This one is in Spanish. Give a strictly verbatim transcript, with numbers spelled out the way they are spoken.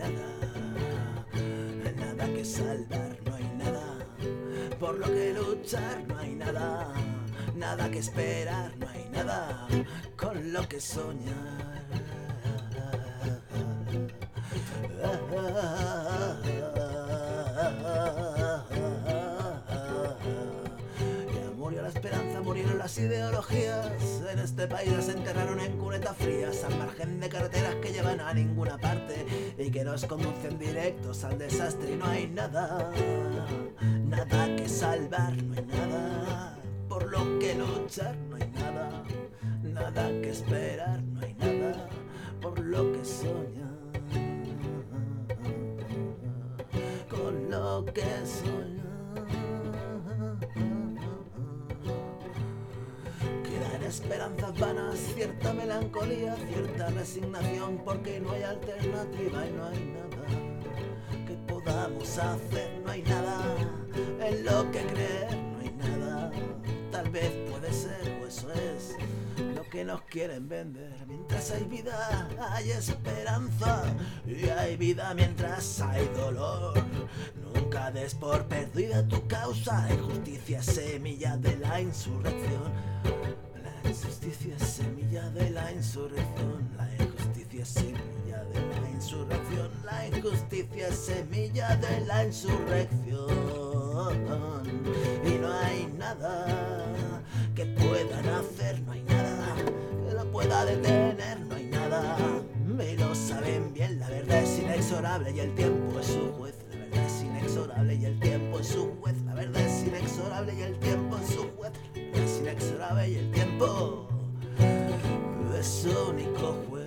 nada, nada que salvar, no hay nada por lo que luchar, no hay nada, nada que esperar, no hay nada con lo que soñar. Ya murió la esperanza, murieron las ideologías. En este país las enterraron en cunetas frías, al margen de carreteras que llevan a ninguna parte y que nos conducen directos al desastre. Y no hay nada, nada que salvar, no hay nada por lo que luchar, no hay nada, nada que esperar, no hay nada por lo que soñar. Con lo que soñar quedan esperanzas vanas, cierta melancolía, cierta resignación, porque no hay alternativa y no hay nada que podamos hacer, no hay nada en lo que creer, no hay nada, tal vez puede ser o eso es lo que nos quieren vender. Mientras hay vida hay esperanza, y hay vida mientras hay dolor. Nunca des por perdida tu causa, la injusticia es semilla de la insurrección. La injusticia es semilla de la insurrección. La injusticia es semilla de la insurrección. La injusticia es semilla de la insurrección. Y no hay nada que puedan hacer, no hay nada que lo pueda detener, no hay nada. Y lo saben bien, la verdad es inexorable y el tiempo es su juez. La verdad es inexorable y el tiempo es su juez. La verdad es inexorable y el tiempo es su juez. La verdad es inexorable y el tiempo es su único juez.